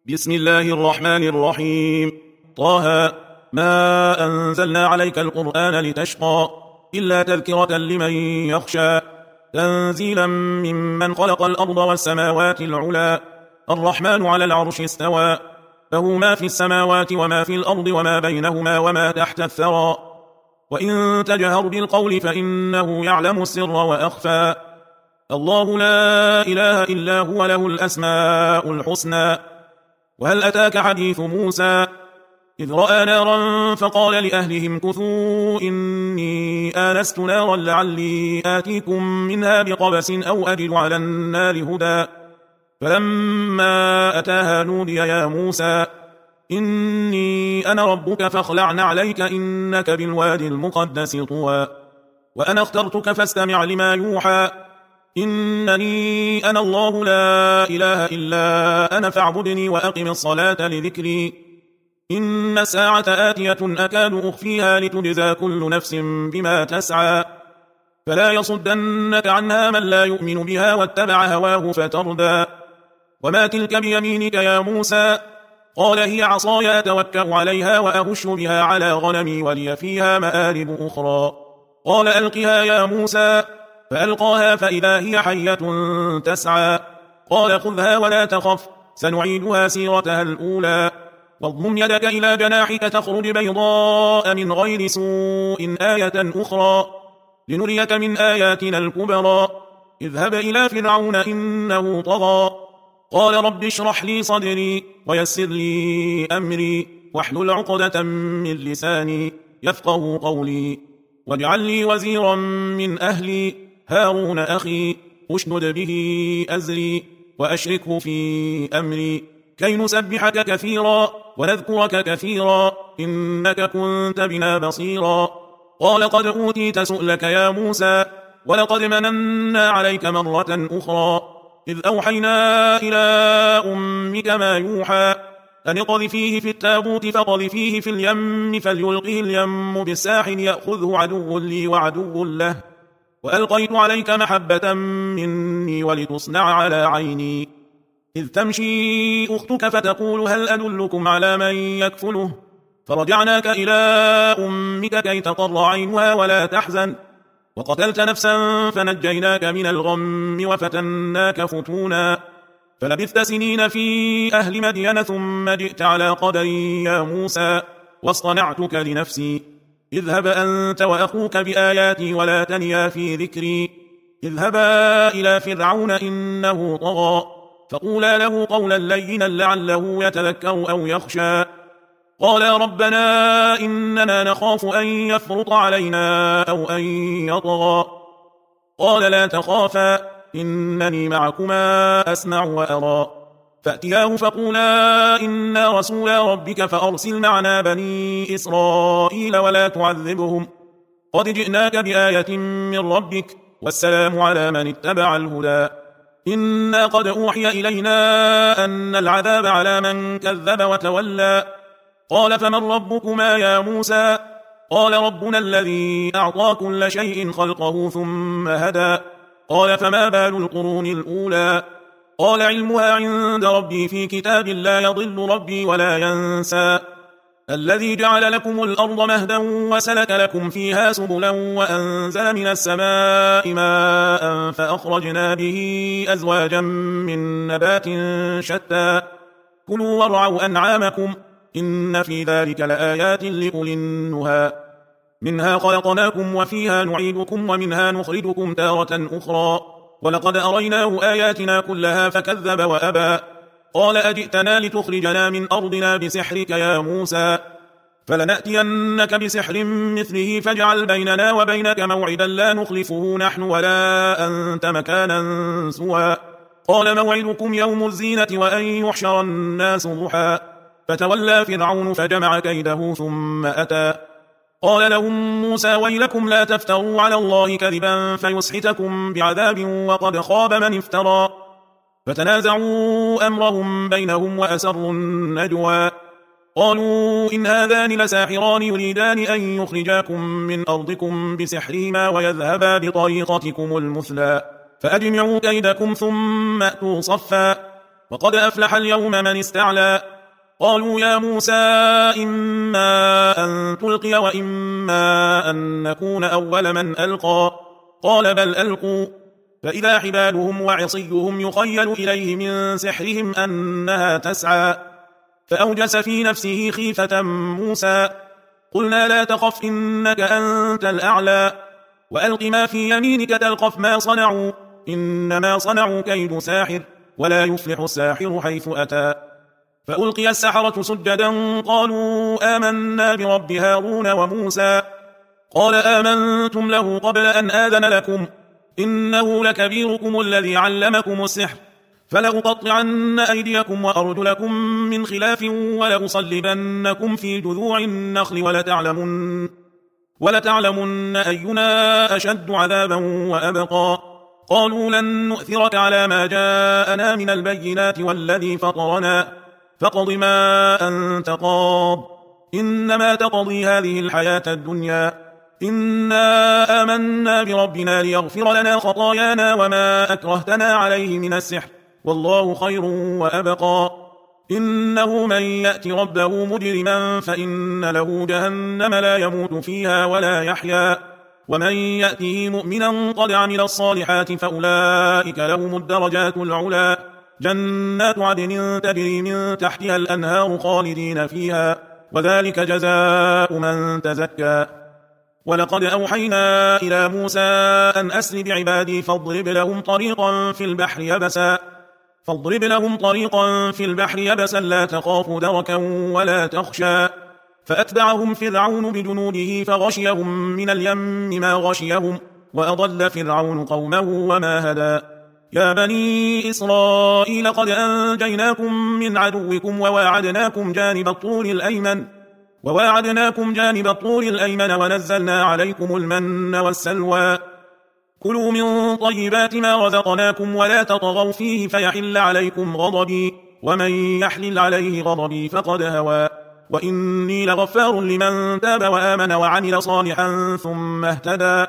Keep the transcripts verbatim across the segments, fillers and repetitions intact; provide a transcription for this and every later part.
بسم الله الرحمن الرحيم. طه ما أنزلنا عليك القرآن لتشقى إلا تذكرة لمن يخشى تنزيلا ممن خلق الأرض والسماوات العلى الرحمن على العرش استوى له ما في السماوات وما في الأرض وما بينهما وما تحت الثرى وإن تجهر بالقول فإنه يعلم السر وأخفى الله لا إله إلا هو له الأسماء الحسنى. وهل أتاك حديث موسى إذ رأى نارا فقال لأهلهم كثوا إني آنست نارا لعلي آتيكم منها بقبس أو أجد على النار هدى فلما أتاها نودي يا موسى إني أنا ربك فاخلع عليك إنك بالوادي المقدس طوى وأنا اخترتك فاستمع لما يوحى إنني أنا الله لا إله إلا أنا فاعبدني وأقم الصلاة لذكري إن الساعة آتية أكاد أخفيها لتجزى كل نفس بما تسعى فلا يصدنك عنها من لا يؤمن بها واتبع هواه فتردى وما تلك بيمينك يا موسى قال هي عصاي أتوكأ عليها وأهش بها على غنمي ولي فيها مآرب أخرى قال ألقها يا موسى فألقاها فإذا هي حية تسعى قال خذها ولا تخف سنعيدها سيرتها الأولى واضم يدك إلى جناحك تخرج بيضاء من غير سوء آية أخرى لنريك من آياتنا الكبرى اذهب إلى فرعون إنه طغى قال رب اشرح لي صدري ويسر لي أمري واحلل عقدة من لساني يفقه قولي واجعل لي وزيرا من أهلي هارون أخي اشدد به أزري وأشركه في أمري كي نسبحك كثيرا ونذكرك كثيرا إنك كنت بنا بصيرا قال قد أوتيت سؤلك يا موسى ولقد مننا عليك مرة أخرى إذ أوحينا إلى أمك ما يوحى أن اقذفيه في التابوت فقذفيه في اليم فليلقه اليم بالساحل يأخذه عدو لي وعدو له وألقيت عليك محبة مني ولتصنع على عيني إذ تمشي أختك فتقول هل أدلكم على من يكفله فرجعناك إلى أمك كي تقر عينها ولا تحزن وقتلت نفسا فنجيناك من الغم وفتناك فتونا فلبثت سنين في أهل مدين ثم جئت على قدري يا موسى واصطنعتك لنفسي اذهب أنت وأخوك بآياتي ولا تنيا في ذكري اذهبا إلى فرعون إنه طغى فقولا له قولا لينا لعله يتذكر أو يخشى قالا ربنا إننا نخاف أن يفرط علينا أو أن يطغى قال لا تخافا إنني معكما أسمع وأرى فأتياه فقولا إنا رسولا ربك فأرسل معنا بني إسرائيل ولا تعذبهم قد جئناك بآية من ربك والسلام على من اتبع الهدى إنا قد أوحي إلينا أن العذاب على من كذب وتولى قال فمن ربكما يا موسى قال ربنا الذي أعطى كل شيء خلقه ثم هدى قال فما بال القرون الأولى قال علمها عند ربي في كتاب لا يضل ربي ولا ينسى الذي جعل لكم الأرض مهدا وسلك لكم فيها سبلا وأنزل من السماء ماء فأخرجنا به أزواجا من نبات شتى كلوا وارعوا أنعامكم إن في ذلك لآيات لأولي النهى منها خلقناكم وفيها نعيدكم ومنها نخرجكم تارة أخرى ولقد أريناه آياتنا كلها فكذب وأبى قال أجئتنا لتخرجنا من أرضنا بسحرك يا موسى فلنأتينك بسحر مثله فاجعل بيننا وبينك موعدا لا نخلفه نحن ولا أنت مكانا سوى قال موعدكم يوم الزينة وأن يحشر الناس ضحى فتولى فرعون فجمع كيده ثم أتى قال لهم موسى ويلكم لا تفتروا على الله كذبا فيسحتكم بعذاب وقد خاب من افترى فتنازعوا أمرهم بينهم وأسروا النجوى قالوا إن هذان لساحران يريدان أن يخرجاكم من أرضكم بسحرهما ويذهبا بطريقتكم المثلى فأجمعوا كيدكم ثم أتوا صفا وقد أفلح اليوم من استعلى. قالوا يا موسى إما أن تلقي وإما أن نكون أول من ألقى. قال بل ألقوا، فإذا حبالهم وعصيهم يخيل إليه من سحرهم أنها تسعى. فأوجس في نفسه خيفة موسى. قلنا لا تخف إنك أنت الأعلى، وألق ما في يمينك تلقف ما صنعوا، إنما صنعوا كيد ساحر، ولا يفلح الساحر حيث أتى. فألقي السحرة سجدا قالوا آمنا برب هارون وموسى. قال آمنتم له قبل أن آذن لكم، إنه لكبيركم الذي علمكم السحر، فلأقطعن أيديكم وأرجلكم من خلاف ولأصلبنكم في جذوع النخل ولتعلمن, ولتعلمن أينا أشد عذابا وأبقى. قالوا لن نؤثرك على ما جاءنا من البينات والذي فطرنا، فاقض ما أنت قاض، إنما تقضي هذه الحياة الدنيا، إنا آمنا بربنا ليغفر لنا خطايانا وما أكرهتنا عليه من السحر، والله خير وأبقى. إنه من يأت ربه مجرما فإن له جهنم لا يموت فيها ولا يحيا، ومن يأته مؤمنا قد عمل الصالحات فأولئك لهم الدرجات العلا، جنات عدن تجري من تحتها الأنهار خالدين فيها، وذلك جزاء من تزكى. ولقد أوحينا إلى موسى أن أسر بعبادي فاضرب لهم طريقا في البحر يبسا فاضرب لهم طريقا في البحر يبسا لا تخاف دركا ولا تخشى. فأتبعهم فرعون بجنوده فغشيهم من اليم ما غشيهم، وأضل فرعون قومه وما هدى. يا بني إسرائيل قد أنجيناكم من عدوكم وواعدناكم جانب الطور الأيمن وواعدناكم جانب الطور الأيمن ونزلنا عليكم المن والسلوى. كلوا من طيبات ما رزقناكم ولا تطغوا فيه فيحل عليكم غضبي، ومن يحلل عليه غضبي فقد هوى. وإني لغفار لمن تاب وآمن وعمل صالحا ثم اهتدى.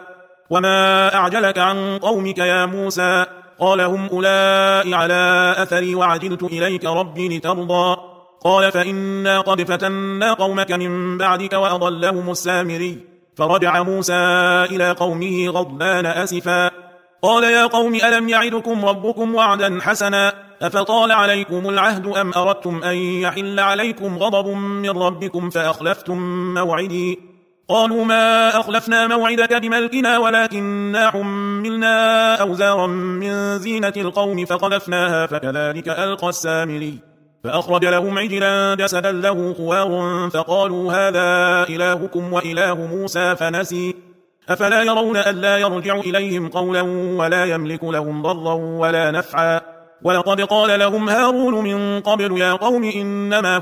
وما أعجلك عن قومك يا موسى؟ قال هم أولئك على أثري وعجلت إليك ربي لترضى. قال فإنا قد فتنا قومك من بعدك وأضلهم السامري. فرجع موسى إلى قومه غضبان أسفا. قال يا قوم ألم يعدكم ربكم وعدا حسنا، أفطال عليكم العهد أم أردتم أن يحل عليكم غضب من ربكم فأخلفتم موعدي؟ قالوا ما أخلفنا موعدك بملكنا ولكننا حملنا أوزارا من زينة القوم فقذفناها فكذلك ألقى السامري. فأخرج لهم عجلا جسدا له خوار فقالوا هذا إلهكم وإله موسى فنسي. أفلا يرون ألا يرجع إليهم قولا ولا يملك لهم ضرا ولا نفعا. ولقد قال لهم هارون من قبل يا قوم إنما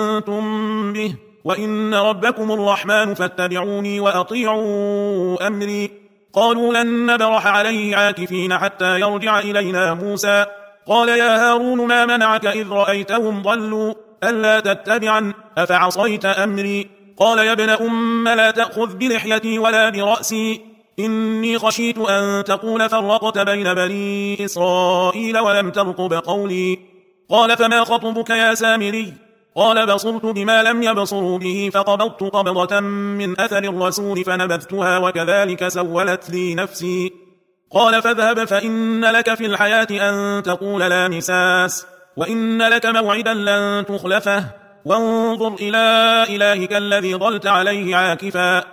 فتنتم به وإن ربكم الرحمن فاتبعوني وأطيعوا أمري. قالوا لن نبرح عليه عاكفين حتى يرجع إلينا موسى. قال يا هارون ما منعك إذ رأيتهم ضلوا ألا تتبعا أفعصيت أمري؟ قال يا ابن أم لا تأخذ بلحيتي ولا برأسي، إني خشيت أن تقول فرقت بين بني إسرائيل ولم ترقب قولي. قال فما خطبك يا سامري؟ قال بصرت بما لم يبصروا به فقبضت قبضة من أثر الرسول فنبذتها وكذلك سولت لي نفسي. قال فاذهب فإن لك في الحياة أن تقول لا مساس، وإن لك موعدا لن تخلفه، وانظر إلى إلهك الذي ظلت عليه عاكفا،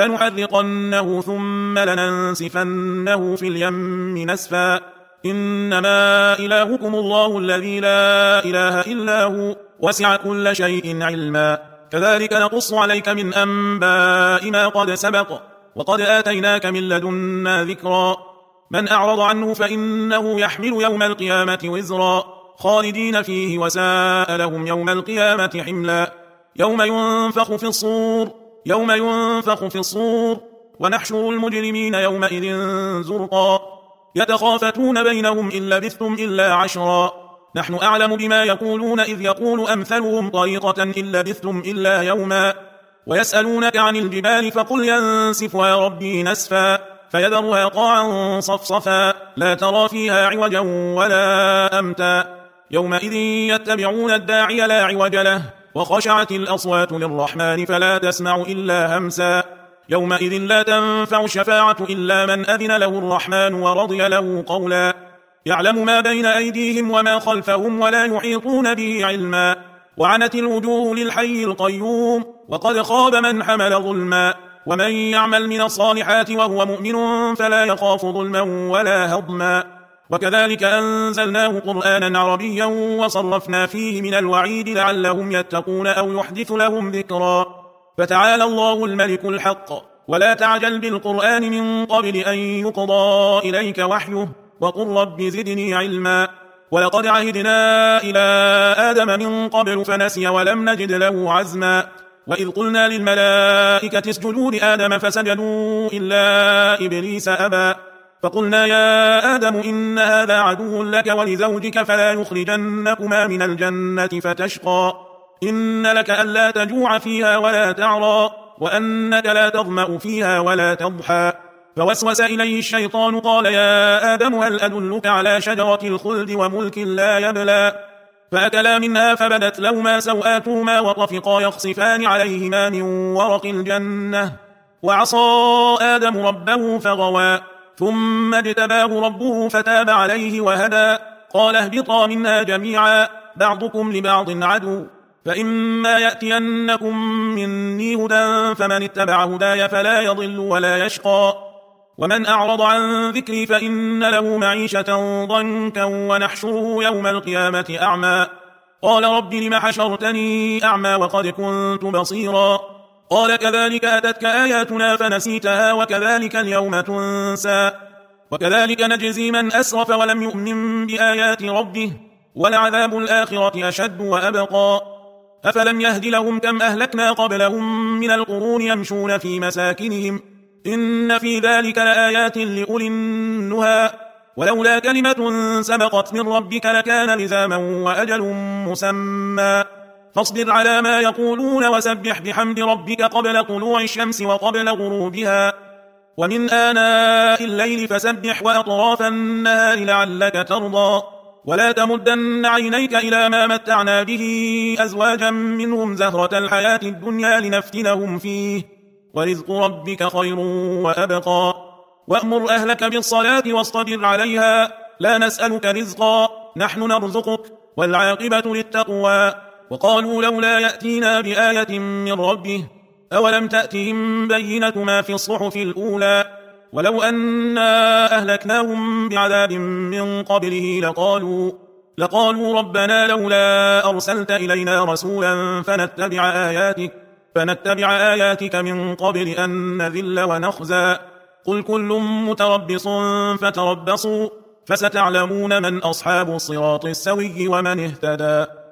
لنحرقنه ثم لننسفنه في اليم نسفا. إنما إلهكم الله الذي لا إله إلا هو وسع كل شيء علما. كذلك نقص عليك من أنباء ما قد سبق، وقد آتيناك من لدنا ذكرا. من أعرض عنه فإنه يحمل يوم القيامة وزرا خالدين فيه وساء لهم يوم القيامة حملا. يوم ينفخ في الصور يوم ينفخ في الصور ونحشر المجرمين يومئذ زرقا. يتخافتون بينهم إن لبثتم إلا عشرا، نحن أعلم بما يقولون إذ يقول أمثلهم طريقة إن لبثتم إلا يوما. ويسألونك عن الجبال فقل ينسفها ربي نسفا فيذرها قاعا صفصفا لا ترى فيها عوجا ولا أمتا. يومئذ يتبعون الداعي لا عوج له وخشعت الأصوات للرحمن فلا تسمع إلا همسا يومئذ لا تنفع الشفاعة إلا من أذن له الرحمن ورضي له قولا يعلم ما بين أيديهم وما خلفهم ولا يحيطون به علما وعنت الوجوه للحي القيوم وقد خاب من حمل ظلما ومن يعمل من الصالحات وهو مؤمن فلا يخاف ظلما ولا هضما وكذلك أنزلناه قرآنا عربيا وصرفنا فيه من الوعيد لعلهم يتقون أو يحدث لهم ذكرا فتعالى الله الملك الحق ولا تعجل بالقرآن من قبل أن يقضى إليك وحيه وقل رب زدني علما ولقد عهدنا إلى آدم من قبل فنسي ولم نجد له عزما وإذ قلنا للملائكة اسجدوا لآدم فسجدوا إلا إبليس أبى فقلنا يا آدم إن هذا عدو لك ولزوجك فلا يخرجنكما من الجنة فتشقى إن لك ألا تجوع فيها ولا تعرى وأنك لا تظمأ فيها ولا تضحى فوسوس إليه الشيطان قال يا آدم هل أدلك على شجرة الخلد وملك لا يبلى فأكلا منها فبدت لهما سوآتهما وطفقا يخصفان عليهما من ورق الجنة وعصى آدم ربه فغوى ثم اجتباه ربه فتاب عليه وهدى قال اهبطا منها جميعا بعضكم لبعض عدو فإما يأتينكم مني هدى فمن اتبع هداي فلا يضل ولا يشقى ومن أعرض عن ذكري فإن له معيشة ضنكا ونحشره يوم القيامة أعمى قال رب لم حشرتني أعمى وقد كنت بصيرا قال كذلك أتتك آياتنا فنسيتها وكذلك اليوم تنسى وكذلك نجزي من أسرف ولم يؤمن بآيات ربه ولعذاب الآخرة أشد وأبقى أفلم يهد لهم كم أهلكنا قبلهم من القرون يمشون في مساكنهم إن في ذلك لآيات لأولي النهى ولولا كلمة سبقت من ربك لكان لزاما وأجل مسمى فاصبر على ما يقولون وسبح بحمد ربك قبل طلوع الشمس وقبل غروبها ومن آناء الليل فسبح وأطراف النهار لعلك ترضى ولا تمدن عينيك إلى ما متعنا به أزواجا منهم زهرة الحياة الدنيا لنفتنهم فيه ورزق ربك خير وأبقى وأمر أهلك بالصلاة واصطبر عليها لا نسألك رزقا نحن نرزقك والعاقبة للتقوى وقالوا لولا يأتينا بآية من ربه أولم تأتهم بينة ما في الصحف الأولى ولو أنا أهلكناهم بعذاب من قبله لقالوا لقالوا ربنا لولا أرسلت إلينا رسولا فنتبع آياتك فنتبع آياتك من قبل أن نذل ونخزى قل كل متربص فتربصوا فستعلمون من أصحاب الصراط السوي ومن اهتدى.